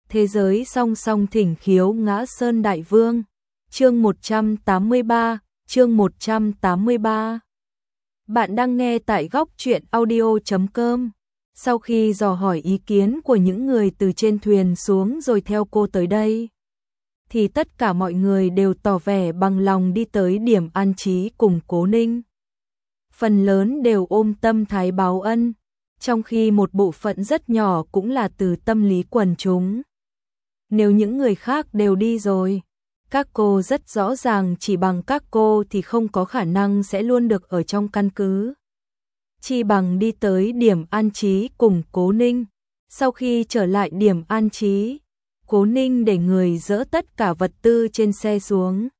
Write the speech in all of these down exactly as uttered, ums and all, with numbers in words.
Thế giới song song thỉnh khiếu ngã sơn đại vương. Chương một trăm tám mươi ba, chương một trăm tám mươi ba. Bạn đang nghe tại góc truyện audio chấm com. Sau khi dò hỏi ý kiến của những người từ trên thuyền xuống rồi theo cô tới đây, thì tất cả mọi người đều tỏ vẻ bằng lòng đi tới điểm an trí cùng Cố Ninh. Phần lớn đều ôm tâm thái báo ân, trong khi một bộ phận rất nhỏ cũng là từ tâm lý quần chúng. Nếu những người khác đều đi rồi, các cô rất rõ ràng chỉ bằng các cô thì không có khả năng sẽ luôn được ở trong căn cứ. Chỉ bằng đi tới điểm an trí cùng Cố Ninh. Sau khi trở lại điểm an trí, Cố Ninh để người dỡ tất cả vật tư trên xe xuống.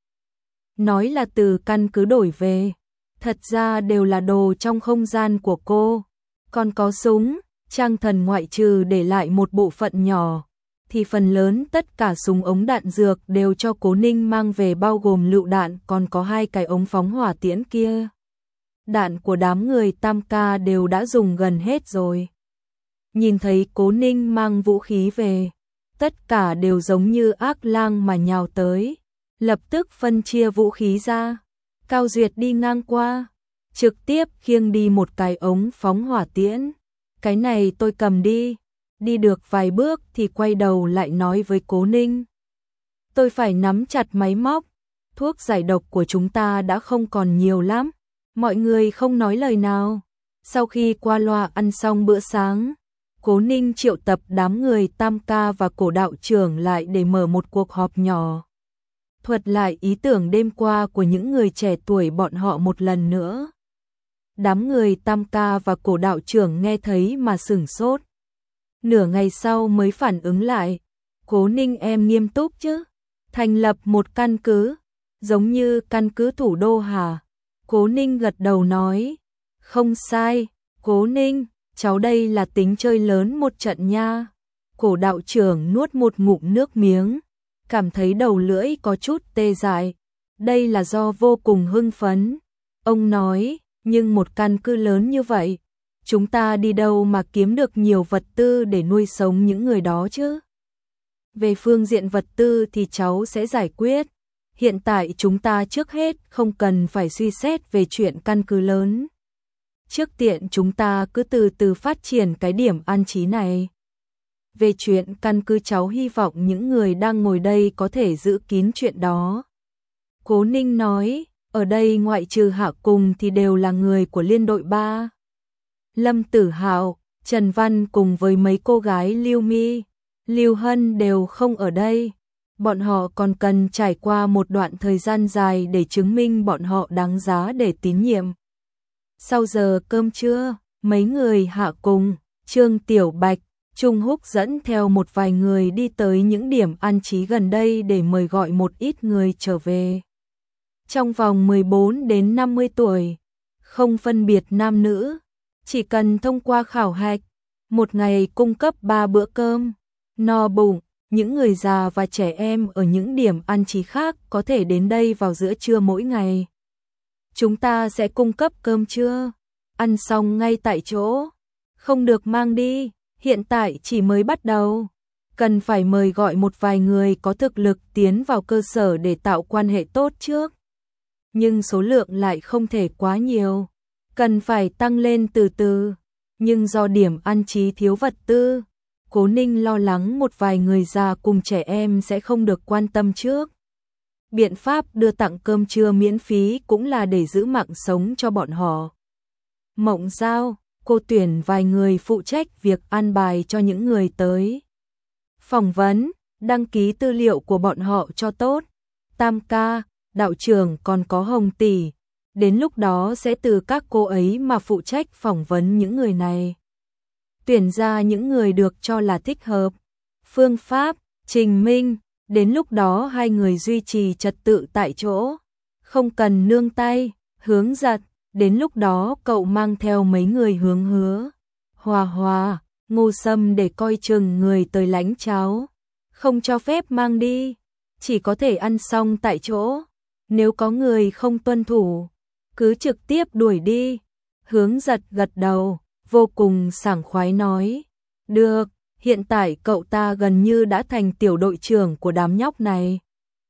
Nói là từ căn cứ đổi về, thật ra đều là đồ trong không gian của cô. Còn có súng, trang thần ngoại trừ để lại một bộ phận nhỏ, thì phần lớn tất cả súng ống đạn dược đều cho Cố Ninh mang về, bao gồm lựu đạn, còn có hai cái ống phóng hỏa tiễn kia. Đạn của đám người Tam Ca đều đã dùng gần hết rồi. Nhìn thấy Cố Ninh mang vũ khí về, tất cả đều giống như ác lang mà nhào tới, lập tức phân chia vũ khí ra. Cao Duyệt đi ngang qua, trực tiếp khiêng đi một cái ống phóng hỏa tiễn. Cái này tôi cầm đi. Đi được vài bước thì quay đầu lại nói với Cố Ninh. Tôi phải nắm chặt máy móc, thuốc giải độc của chúng ta đã không còn nhiều lắm. Mọi người không nói lời nào. Sau khi qua loa ăn xong bữa sáng, Cố Ninh triệu tập đám người Tam Ca và Cổ đạo trưởng lại để mở một cuộc họp nhỏ. Thuật lại ý tưởng đêm qua của những người trẻ tuổi bọn họ một lần nữa. Đám người Tam Ca và Cổ đạo trưởng nghe thấy mà sửng sốt. Nửa ngày sau mới phản ứng lại. Cố Ninh em nghiêm túc chứ? Thành lập một căn cứ, giống như căn cứ thủ đô hả? Cố Ninh gật đầu nói. Không sai, Cố Ninh, cháu đây là tính chơi lớn một trận nha. Cổ đạo trưởng nuốt một ngụm nước miếng, cảm thấy đầu lưỡi có chút tê dại. Đây là do vô cùng hưng phấn. Ông nói, nhưng một căn cứ lớn như vậy, chúng ta đi đâu mà kiếm được nhiều vật tư để nuôi sống những người đó chứ? Về phương diện vật tư thì cháu sẽ giải quyết. Hiện tại chúng ta trước hết không cần phải suy xét về chuyện căn cứ lớn. Trước tiện chúng ta cứ từ từ phát triển cái điểm an trí này. Về chuyện căn cứ cháu hy vọng những người đang ngồi đây có thể giữ kín chuyện đó. Cố Ninh nói, ở đây ngoại trừ Hạ Cùng thì đều là người của liên đội ba. Lâm Tử Hạo, Trần Văn cùng với mấy cô gái Lưu Mi, Lưu Hân đều không ở đây. Bọn họ còn cần trải qua một đoạn thời gian dài để chứng minh bọn họ đáng giá để tín nhiệm. Sau giờ cơm trưa, mấy người Hạ Cùng, Trương Tiểu Bạch, Trung Húc dẫn theo một vài người đi tới những điểm an trí gần đây để mời gọi một ít người trở về. Trong vòng mười bốn đến năm mươi tuổi, không phân biệt nam nữ, chỉ cần thông qua khảo hạch, một ngày cung cấp ba bữa cơm, no bụng. Những người già và trẻ em ở những điểm an trí khác có thể đến đây vào giữa trưa mỗi ngày. Chúng ta sẽ cung cấp cơm trưa, ăn xong ngay tại chỗ, không được mang đi, hiện tại chỉ mới bắt đầu. Cần phải mời gọi một vài người có thực lực tiến vào cơ sở để tạo quan hệ tốt trước. Nhưng số lượng lại không thể quá nhiều, cần phải tăng lên từ từ. Nhưng do điểm an trí thiếu vật tư, Cố Ninh lo lắng một vài người già cùng trẻ em sẽ không được quan tâm trước. Biện pháp đưa tặng cơm trưa miễn phí cũng là để giữ mạng sống cho bọn họ. Mộng Giao, cô tuyển vài người phụ trách việc an bài cho những người tới. Phỏng vấn, đăng ký tư liệu của bọn họ cho tốt. Tam Ca, đạo trưởng còn có Hồng Tỷ. Đến lúc đó sẽ từ các cô ấy mà phụ trách phỏng vấn những người này. Tuyển ra những người được cho là thích hợp. Phương pháp, Trình Minh, đến lúc đó hai người duy trì trật tự tại chỗ, không cần nương tay. Hướng Giật, đến lúc đó cậu mang theo mấy người hướng hứa. Hòa Hòa, Ngô Sâm để coi chừng người tới lãnh cháo, không cho phép mang đi, chỉ có thể ăn xong tại chỗ. Nếu có người không tuân thủ, cứ trực tiếp đuổi đi. Hướng Giật gật đầu, vô cùng sảng khoái nói, được, Hiện tại cậu ta gần như đã thành tiểu đội trưởng của đám nhóc này.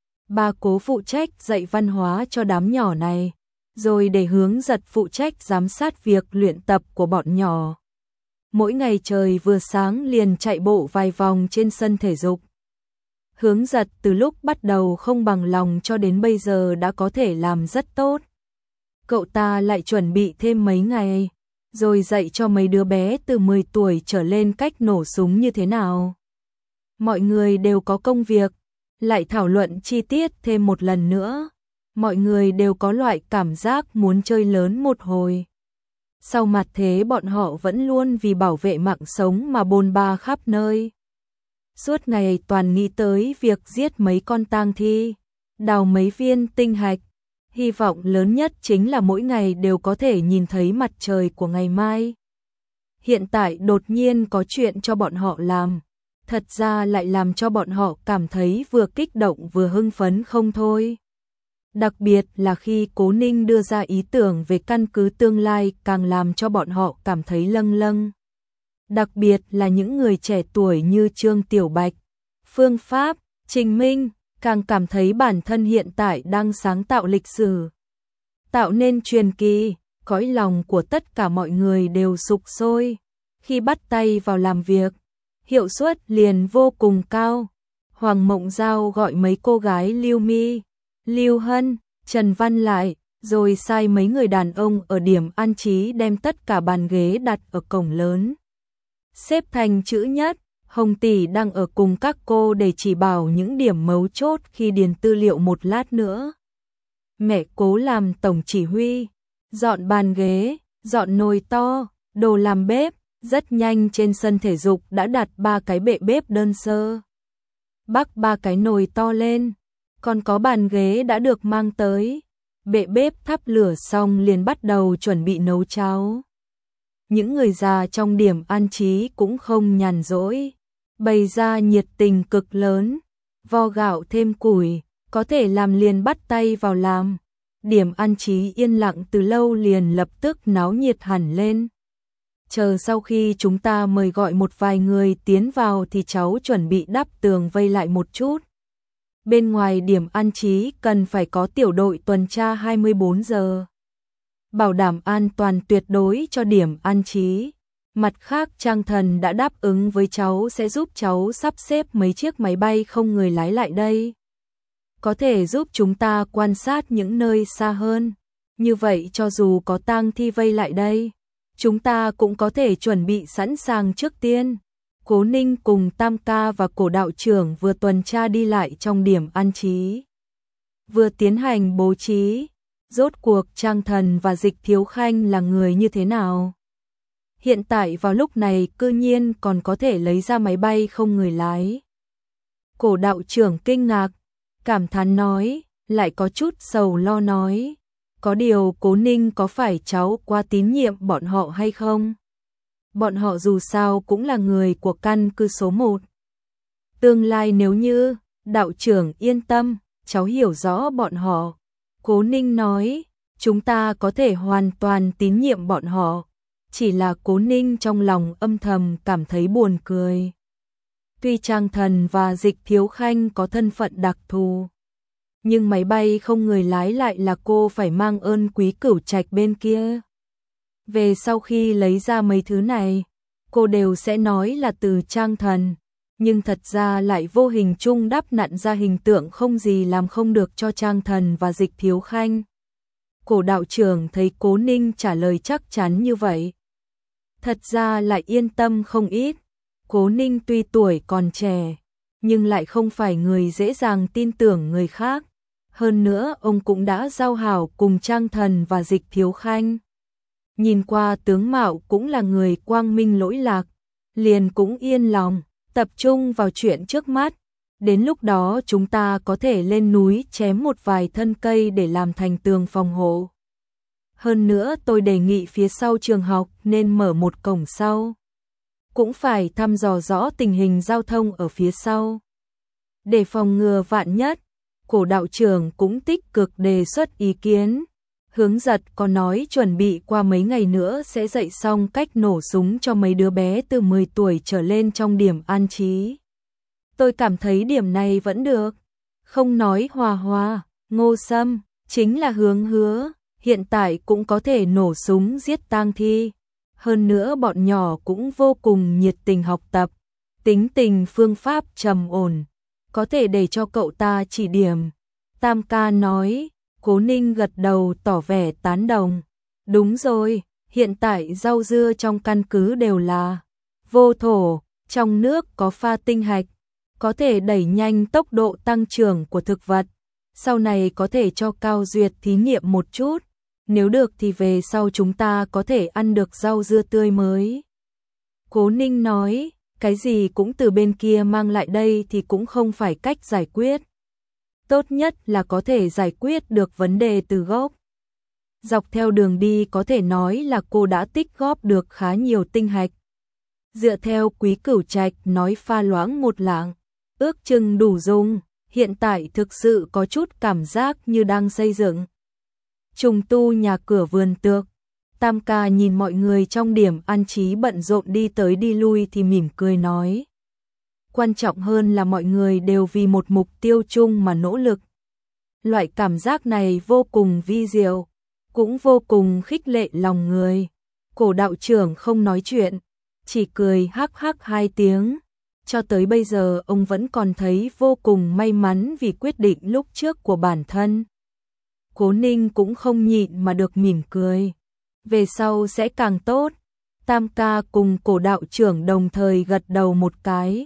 Ba Cố phụ trách dạy văn hóa cho đám nhỏ này, rồi để Hướng Giật phụ trách giám sát việc luyện tập của bọn nhỏ. Mỗi ngày trời vừa sáng liền chạy bộ vài vòng trên sân thể dục. Hướng Giật từ lúc bắt đầu không bằng lòng cho đến bây giờ đã có thể làm rất tốt. Cậu ta lại chuẩn bị thêm mấy ngày, rồi dạy cho mấy đứa bé từ mười tuổi trở lên cách nổ súng như thế nào. Mọi người đều có công việc, lại thảo luận chi tiết thêm một lần nữa. Mọi người đều có loại cảm giác muốn chơi lớn một hồi. Sau mặt thế bọn họ vẫn luôn vì bảo vệ mạng sống mà bôn ba khắp nơi. Suốt ngày toàn nghĩ tới việc giết mấy con tang thi, đào mấy viên tinh hạch. Hy vọng lớn nhất chính là mỗi ngày đều có thể nhìn thấy mặt trời của ngày mai. Hiện tại đột nhiên có chuyện cho bọn họ làm, thật ra lại làm cho bọn họ cảm thấy vừa kích động vừa hưng phấn không thôi. Đặc biệt là khi Cố Ninh đưa ra ý tưởng về căn cứ tương lai càng làm cho bọn họ cảm thấy lâng lâng. Đặc biệt là những người trẻ tuổi như Trương Tiểu Bạch, Phương Pháp, Trình Minh, càng cảm thấy bản thân hiện tại đang sáng tạo lịch sử, tạo nên truyền kỳ. Cõi lòng của tất cả mọi người đều sục sôi. Khi bắt tay vào làm việc, hiệu suất liền vô cùng cao. Hoàng Mộng Giao gọi mấy cô gái Lưu Mi, Lưu Hân, Trần Văn lại, rồi sai mấy người đàn ông ở điểm an trí đem tất cả bàn ghế đặt ở cổng lớn, xếp thành chữ nhất. Hồng tỷ đang ở cùng các cô để chỉ bảo những điểm mấu chốt khi điền tư liệu một lát nữa. Mẹ Cố làm tổng chỉ huy, dọn bàn ghế, dọn nồi to, đồ làm bếp. Rất nhanh trên sân thể dục đã đặt ba cái bệ bếp đơn sơ. Bắc ba cái nồi to lên, còn có bàn ghế đã được mang tới. Bệ bếp thắp lửa xong liền bắt đầu chuẩn bị nấu cháo. Những người già trong điểm an trí cũng không nhàn rỗi, bày ra nhiệt tình cực lớn, vo gạo thêm củi, có thể làm liền bắt tay vào làm. Điểm an trí yên lặng từ lâu liền lập tức náo nhiệt hẳn lên. Chờ sau khi chúng ta mời gọi một vài người tiến vào thì cháu chuẩn bị đắp tường vây lại một chút. Bên ngoài điểm an trí cần phải có tiểu đội tuần tra hai mươi bốn giờ. Bảo đảm an toàn tuyệt đối cho điểm an trí. Mặt khác Trang Thần đã đáp ứng với cháu sẽ giúp cháu sắp xếp mấy chiếc máy bay không người lái lại đây. Có thể giúp chúng ta quan sát những nơi xa hơn. Như vậy cho dù có tang thi vây lại đây, chúng ta cũng có thể chuẩn bị sẵn sàng trước tiên. Cố Ninh cùng Tam Ca và Cổ đạo trưởng vừa tuần tra đi lại trong điểm an trí, vừa tiến hành bố trí. Rốt cuộc Trang Thần và Dịch Thiếu Khanh là người như thế nào? Hiện tại vào lúc này cư nhiên còn có thể lấy ra máy bay không người lái. Cổ đạo trưởng kinh ngạc, cảm thán nói, lại có chút sầu lo nói. Có điều Cố Ninh có phải cháu quá tín nhiệm bọn họ hay không? Bọn họ dù sao cũng là người của căn cứ số một. Tương lai nếu như, đạo trưởng yên tâm, cháu hiểu rõ bọn họ. Cố Ninh nói, chúng ta có thể hoàn toàn tín nhiệm bọn họ. Chỉ là Cố Ninh trong lòng âm thầm cảm thấy buồn cười. Tuy Trang Thần và Dịch Thiếu Khanh có thân phận đặc thù, nhưng máy bay không người lái lại là cô phải mang ơn Quý Cửu Trạch bên kia. Về sau khi lấy ra mấy thứ này, cô đều sẽ nói là từ Trang Thần, nhưng thật ra lại vô hình chung đắp nặn ra hình tượng không gì làm không được cho Trang Thần và Dịch Thiếu Khanh. Cổ đạo trưởng thấy Cố Ninh trả lời chắc chắn như vậy, thật ra lại yên tâm không ít. Cố Ninh tuy tuổi còn trẻ, nhưng lại không phải người dễ dàng tin tưởng người khác. Hơn nữa ông cũng đã giao hảo cùng Trang Thần và Dịch Thiếu Khanh. Nhìn qua tướng mạo cũng là người quang minh lỗi lạc, liền cũng yên lòng, tập trung vào chuyện trước mắt. Đến lúc đó chúng ta có thể lên núi chém một vài thân cây để làm thành tường phòng hộ. Hơn nữa tôi đề nghị phía sau trường học nên mở một cổng sau. Cũng phải thăm dò rõ tình hình giao thông ở phía sau. Để phòng ngừa vạn nhất, Cổ đạo trưởng cũng tích cực đề xuất ý kiến. Hướng Giật có nói chuẩn bị qua mấy ngày nữa sẽ dạy xong cách nổ súng cho mấy đứa bé từ mười tuổi trở lên trong điểm an trí. Tôi cảm thấy điểm này vẫn được. Không nói Hòa Hòa, Ngô Sâm, chính là Hướng Hứa, hiện tại cũng có thể nổ súng giết tang thi. Hơn nữa bọn nhỏ cũng vô cùng nhiệt tình học tập, tính tình phương pháp trầm ổn, có thể để cho cậu ta chỉ điểm. Tam ca nói, Cố Ninh gật đầu tỏ vẻ tán đồng. Đúng rồi, hiện tại rau dưa trong căn cứ đều là vô thổ, trong nước có pha tinh hạch, có thể đẩy nhanh tốc độ tăng trưởng của thực vật. Sau này có thể cho Cao Duyệt thí nghiệm một chút, nếu được thì về sau chúng ta có thể ăn được rau dưa tươi mới. Cố Ninh nói, cái gì cũng từ bên kia mang lại đây thì cũng không phải cách giải quyết. Tốt nhất là có thể giải quyết được vấn đề từ gốc. Dọc theo đường đi có thể nói là cô đã tích góp được khá nhiều tinh hạch. Dựa theo Quý Cửu Trạch nói pha loãng một lạng, ước chừng đủ dùng, hiện tại thực sự có chút cảm giác như đang xây dựng trùng tu nhà cửa vườn tược. Tam ca nhìn mọi người trong điểm an trí bận rộn đi tới đi lui thì mỉm cười nói. Quan trọng hơn là mọi người đều vì một mục tiêu chung mà nỗ lực. Loại cảm giác này vô cùng vi diệu, cũng vô cùng khích lệ lòng người. Cổ đạo trưởng không nói chuyện, chỉ cười hắc hắc hai tiếng. Cho tới bây giờ ông vẫn còn thấy vô cùng may mắn vì quyết định lúc trước của bản thân. Cố Ninh cũng không nhịn mà được mỉm cười. Về sau sẽ càng tốt. Tam ca cùng cổ đạo trưởng đồng thời gật đầu một cái.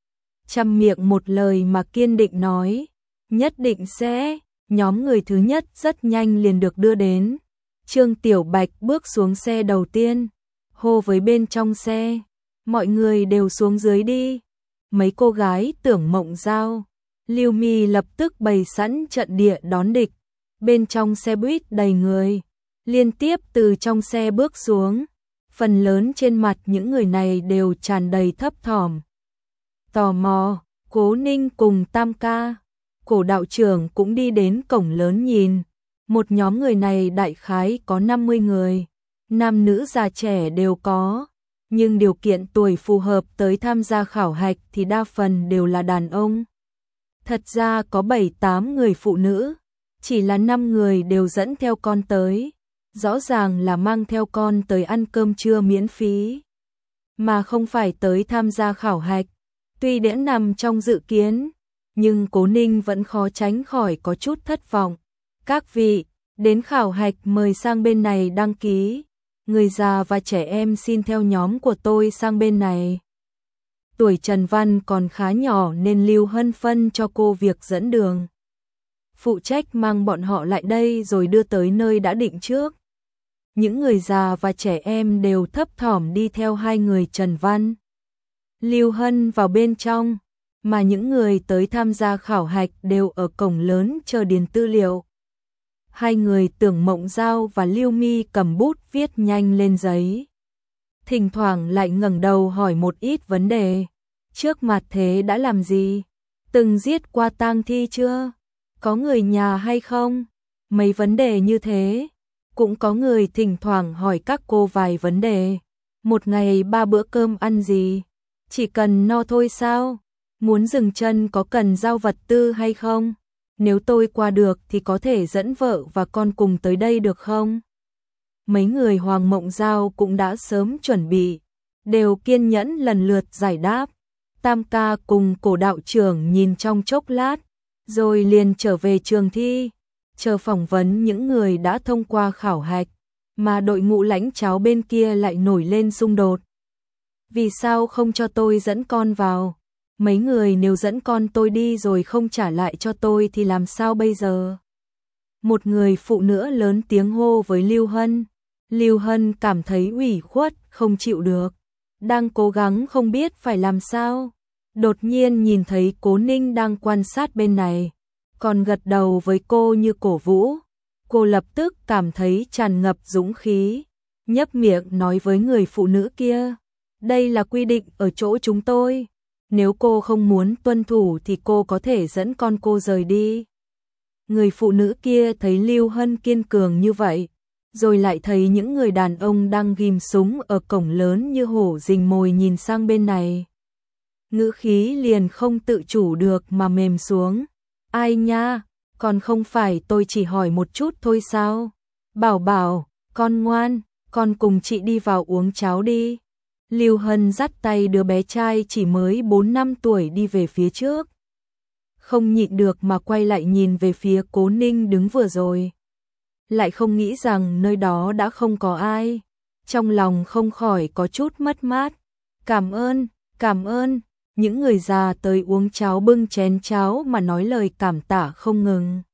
Chăm miệng một lời mà kiên định nói. Nhất định sẽ. Nhóm người thứ nhất rất nhanh liền được đưa đến. Trương Tiểu Bạch bước xuống xe đầu tiên. Hô với bên trong xe. Mọi người đều xuống dưới đi. Mấy cô gái Tưởng Mộng Giao, Lưu Mi lập tức bày sẵn trận địa đón địch. Bên trong xe buýt đầy người, liên tiếp từ trong xe bước xuống. Phần lớn trên mặt những người này đều tràn đầy thấp thỏm. Tò mò, Cố Ninh cùng Tam ca, cổ đạo trưởng cũng đi đến cổng lớn nhìn. Một nhóm người này đại khái có năm mươi người, nam nữ già trẻ đều có. Nhưng điều kiện tuổi phù hợp tới tham gia khảo hạch thì đa phần đều là đàn ông. Thật ra có bảy tám người phụ nữ, chỉ là năm người đều dẫn theo con tới. Rõ ràng là mang theo con tới ăn cơm trưa miễn phí, mà không phải tới tham gia khảo hạch. Tuy đã nằm trong dự kiến, nhưng Cố Ninh vẫn khó tránh khỏi có chút thất vọng. Các vị, đến khảo hạch mời sang bên này đăng ký. Người già và trẻ em xin theo nhóm của tôi sang bên này. Tuổi Trần Văn còn khá nhỏ nên Lưu Hân phân cho cô việc dẫn đường. Phụ trách mang bọn họ lại đây rồi đưa tới nơi đã định trước. Những người già và trẻ em đều thấp thỏm đi theo hai người Trần Văn, Lưu Hân vào bên trong, mà những người tới tham gia khảo hạch đều ở cổng lớn chờ điền tư liệu. Hai người Tưởng Mộng Giao và Lưu Mi cầm bút viết nhanh lên giấy. Thỉnh thoảng lại ngẩng đầu hỏi một ít vấn đề. Trước mặt thế đã làm gì? Từng giết qua tang thi chưa? Có người nhà hay không? Mấy vấn đề như thế. Cũng có người thỉnh thoảng hỏi các cô vài vấn đề. Một ngày ba bữa cơm ăn gì? Chỉ cần no thôi sao? Muốn dừng chân có cần giao vật tư hay không? Nếu tôi qua được thì có thể dẫn vợ và con cùng tới đây được không? Mấy người Hoàng Mộng Giao cũng đã sớm chuẩn bị, đều kiên nhẫn lần lượt giải đáp. Tam ca cùng cổ đạo trưởng nhìn trong chốc lát, rồi liền trở về trường thi, chờ phỏng vấn những người đã thông qua khảo hạch, mà đội ngũ lãnh cháo bên kia lại nổi lên xung đột. Vì sao không cho tôi dẫn con vào? Mấy người nếu dẫn con tôi đi rồi không trả lại cho tôi thì làm sao bây giờ? Một người phụ nữ lớn tiếng hô với Lưu Hân. Lưu Hân cảm thấy ủy khuất, không chịu được. Đang cố gắng không biết phải làm sao. Đột nhiên nhìn thấy Cố Ninh đang quan sát bên này, còn gật đầu với cô như cổ vũ. Cô lập tức cảm thấy tràn ngập dũng khí, nhấp miệng nói với người phụ nữ kia. Đây là quy định ở chỗ chúng tôi. Nếu cô không muốn tuân thủ thì cô có thể dẫn con cô rời đi. Người phụ nữ kia thấy Lưu Hân kiên cường như vậy, rồi lại thấy những người đàn ông đang ghim súng ở cổng lớn như hổ rình mồi nhìn sang bên này. Ngữ khí liền không tự chủ được mà mềm xuống. Ai nha, còn không phải tôi chỉ hỏi một chút thôi sao? Bảo Bảo, con ngoan, con cùng chị đi vào uống cháo đi. Lưu Hân dắt tay đứa bé trai chỉ mới bốn năm tuổi đi về phía trước. Không nhịn được mà quay lại nhìn về phía Cố Ninh đứng vừa rồi. Lại không nghĩ rằng nơi đó đã không có ai. Trong lòng không khỏi có chút mất mát. Cảm ơn, cảm ơn. Những người già tới uống cháo bưng chén cháo mà nói lời cảm tạ không ngừng.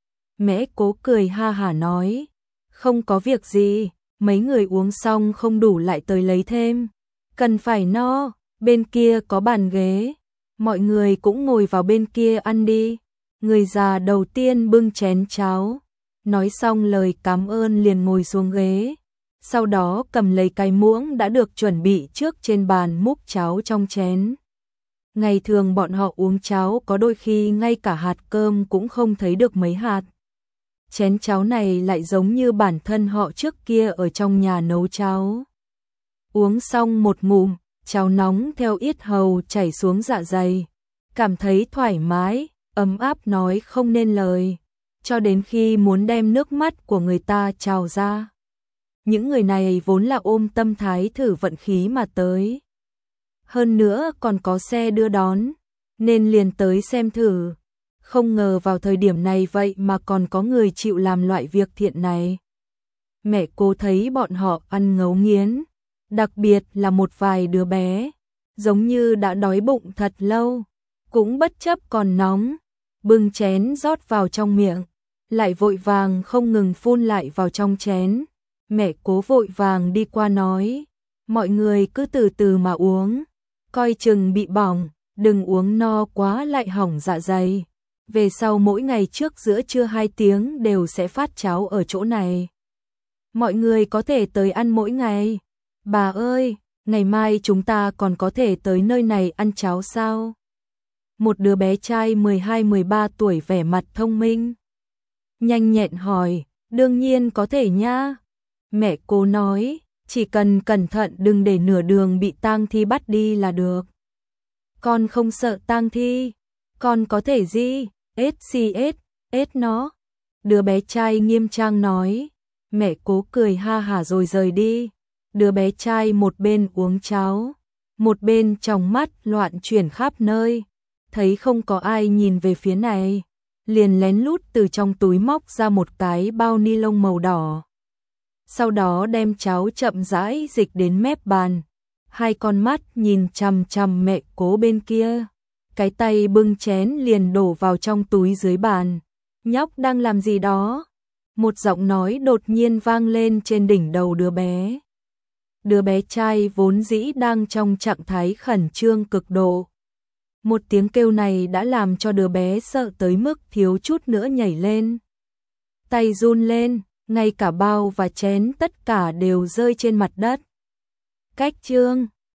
Mẹ Cố cười ha hả nói, không có việc gì, mấy người uống xong không đủ lại tới lấy thêm. Cần phải no, bên kia có bàn ghế, mọi người cũng ngồi vào bên kia ăn đi. Người già đầu tiên bưng chén cháo, nói xong lời cảm ơn liền ngồi xuống ghế, sau đó cầm lấy cái muỗng đã được chuẩn bị trước trên bàn múc cháo trong chén. Ngày thường bọn họ uống cháo có đôi khi ngay cả hạt cơm cũng không thấy được mấy hạt. Chén cháo này lại giống như bản thân họ trước kia ở trong nhà nấu cháo. Uống xong một ngụm, cháo nóng theo yết hầu chảy xuống dạ dày. Cảm thấy thoải mái, ấm áp nói không nên lời, cho đến khi muốn đem nước mắt của người ta trào ra. Những người này vốn là ôm tâm thái thử vận khí mà tới. Hơn nữa còn có xe đưa đón, nên liền tới xem thử. Không ngờ vào thời điểm này vậy mà còn có người chịu làm loại việc thiện này. Mẹ Cố thấy bọn họ ăn ngấu nghiến, đặc biệt là một vài đứa bé, giống như đã đói bụng thật lâu, cũng bất chấp còn nóng, bưng chén rót vào trong miệng, lại vội vàng không ngừng phun lại vào trong chén. Mẹ Cố vội vàng đi qua nói, mọi người cứ từ từ mà uống, coi chừng bị bỏng, đừng uống no quá lại hỏng dạ dày. Về sau mỗi ngày trước giữa trưa hai tiếng đều sẽ phát cháo ở chỗ này. Mọi người có thể tới ăn mỗi ngày. Bà ơi, ngày mai chúng ta còn có thể tới nơi này ăn cháo sao? Một đứa bé trai mười hai mười ba tuổi vẻ mặt thông minh, nhanh nhẹn hỏi, đương nhiên có thể nha. Mẹ Cố nói, chỉ cần cẩn thận đừng để nửa đường bị tang thi bắt đi là được. Con không sợ tang thi, con có thể gì, ết xì ết, ết nó. Đứa bé trai nghiêm trang nói, mẹ Cố cười ha hả rồi rời đi. Đứa bé trai một bên uống cháo, một bên trong mắt loạn chuyển khắp nơi, thấy không có ai nhìn về phía này, liền lén lút từ trong túi móc ra một cái bao ni lông màu đỏ. Sau đó đem cháo chậm rãi dịch đến mép bàn, hai con mắt nhìn chằm chằm mẹ Cố bên kia, cái tay bưng chén liền đổ vào trong túi dưới bàn. Nhóc đang làm gì đó? Một giọng nói đột nhiên vang lên trên đỉnh đầu đứa bé. Đứa bé trai vốn dĩ đang trong trạng thái khẩn trương cực độ. Một tiếng kêu này đã làm cho đứa bé sợ tới mức thiếu chút nữa nhảy lên. Tay run lên, ngay cả bao và chén tất cả đều rơi trên mặt đất. Cách chương